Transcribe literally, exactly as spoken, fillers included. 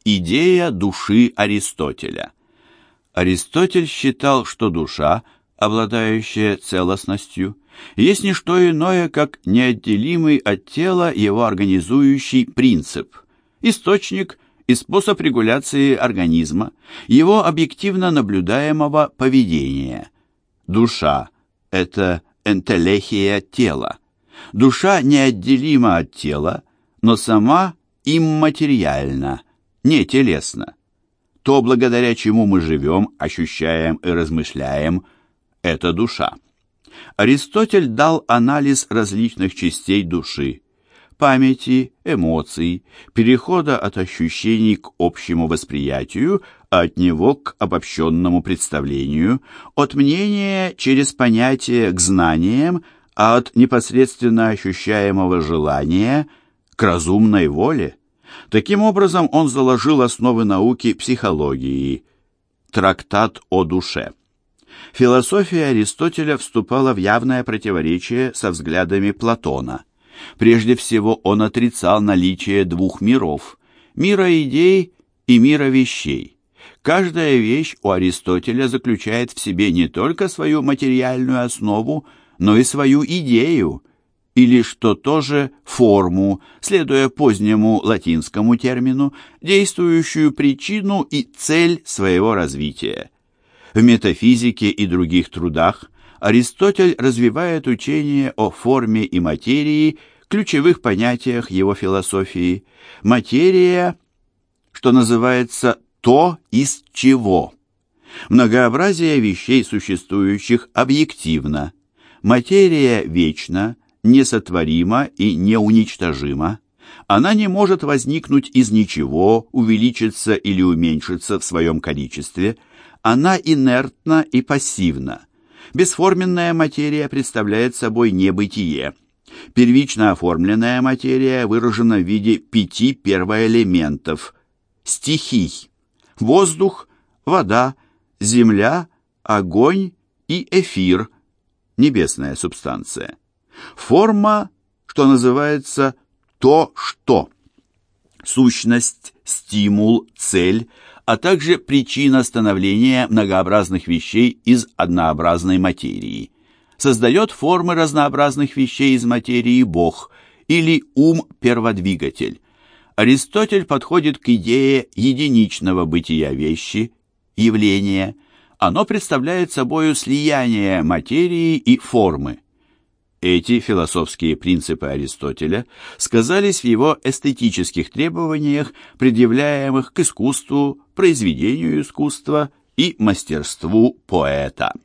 Идея души Аристотеля. Аристотель считал, что душа, обладающая целостностью, есть не что иное, как неотделимый от тела его организующий принцип, источник и способ регуляции организма, его объективно наблюдаемого поведения. Душа – это энтелехия тела. Душа неотделима от тела, но сама имматериальна, не телесно. То, благодаря чему мы живем, ощущаем и размышляем, это душа. Аристотель дал анализ различных частей души: памяти, эмоций, перехода от ощущений к общему восприятию, а от него к обобщенному представлению, от мнения через понятие к знаниям, а от непосредственно ощущаемого желания к разумной воле. Таким образом, он заложил основы науки психологии, трактат о душе. Философия Аристотеля вступала в явное противоречие со взглядами Платона. Прежде всего, он отрицал наличие двух миров – мира идей и мира вещей. Каждая вещь у Аристотеля заключает в себе не только свою материальную основу, но и свою идею, или, что тоже, форму, следуя позднему латинскому термину, действующую причину и цель своего развития. В метафизике и других трудах Аристотель развивает учение о форме и материи, ключевых понятиях его философии. Материя, что называется, то, из чего. Многообразие вещей, существующих объективно. Материя вечна, несотворима и неуничтожима. Она не может возникнуть из ничего, увеличиться или уменьшиться в своем количестве. Она инертна и пассивна. Бесформенная материя представляет собой небытие. Первично оформленная материя выражена в виде пяти первоэлементов – стихий: воздух, вода, земля, огонь и эфир – небесная субстанция. Форма, что называется то, что. Сущность, стимул, цель, а также причина становления многообразных вещей из однообразной материи. Создает формы разнообразных вещей из материи Бог или ум-перводвигатель. Аристотель подходит к идее единичного бытия вещи, явления. Оно представляет собою слияние материи и формы. Эти философские принципы Аристотеля сказались в его эстетических требованиях, предъявляемых к искусству, произведению искусства и мастерству поэта.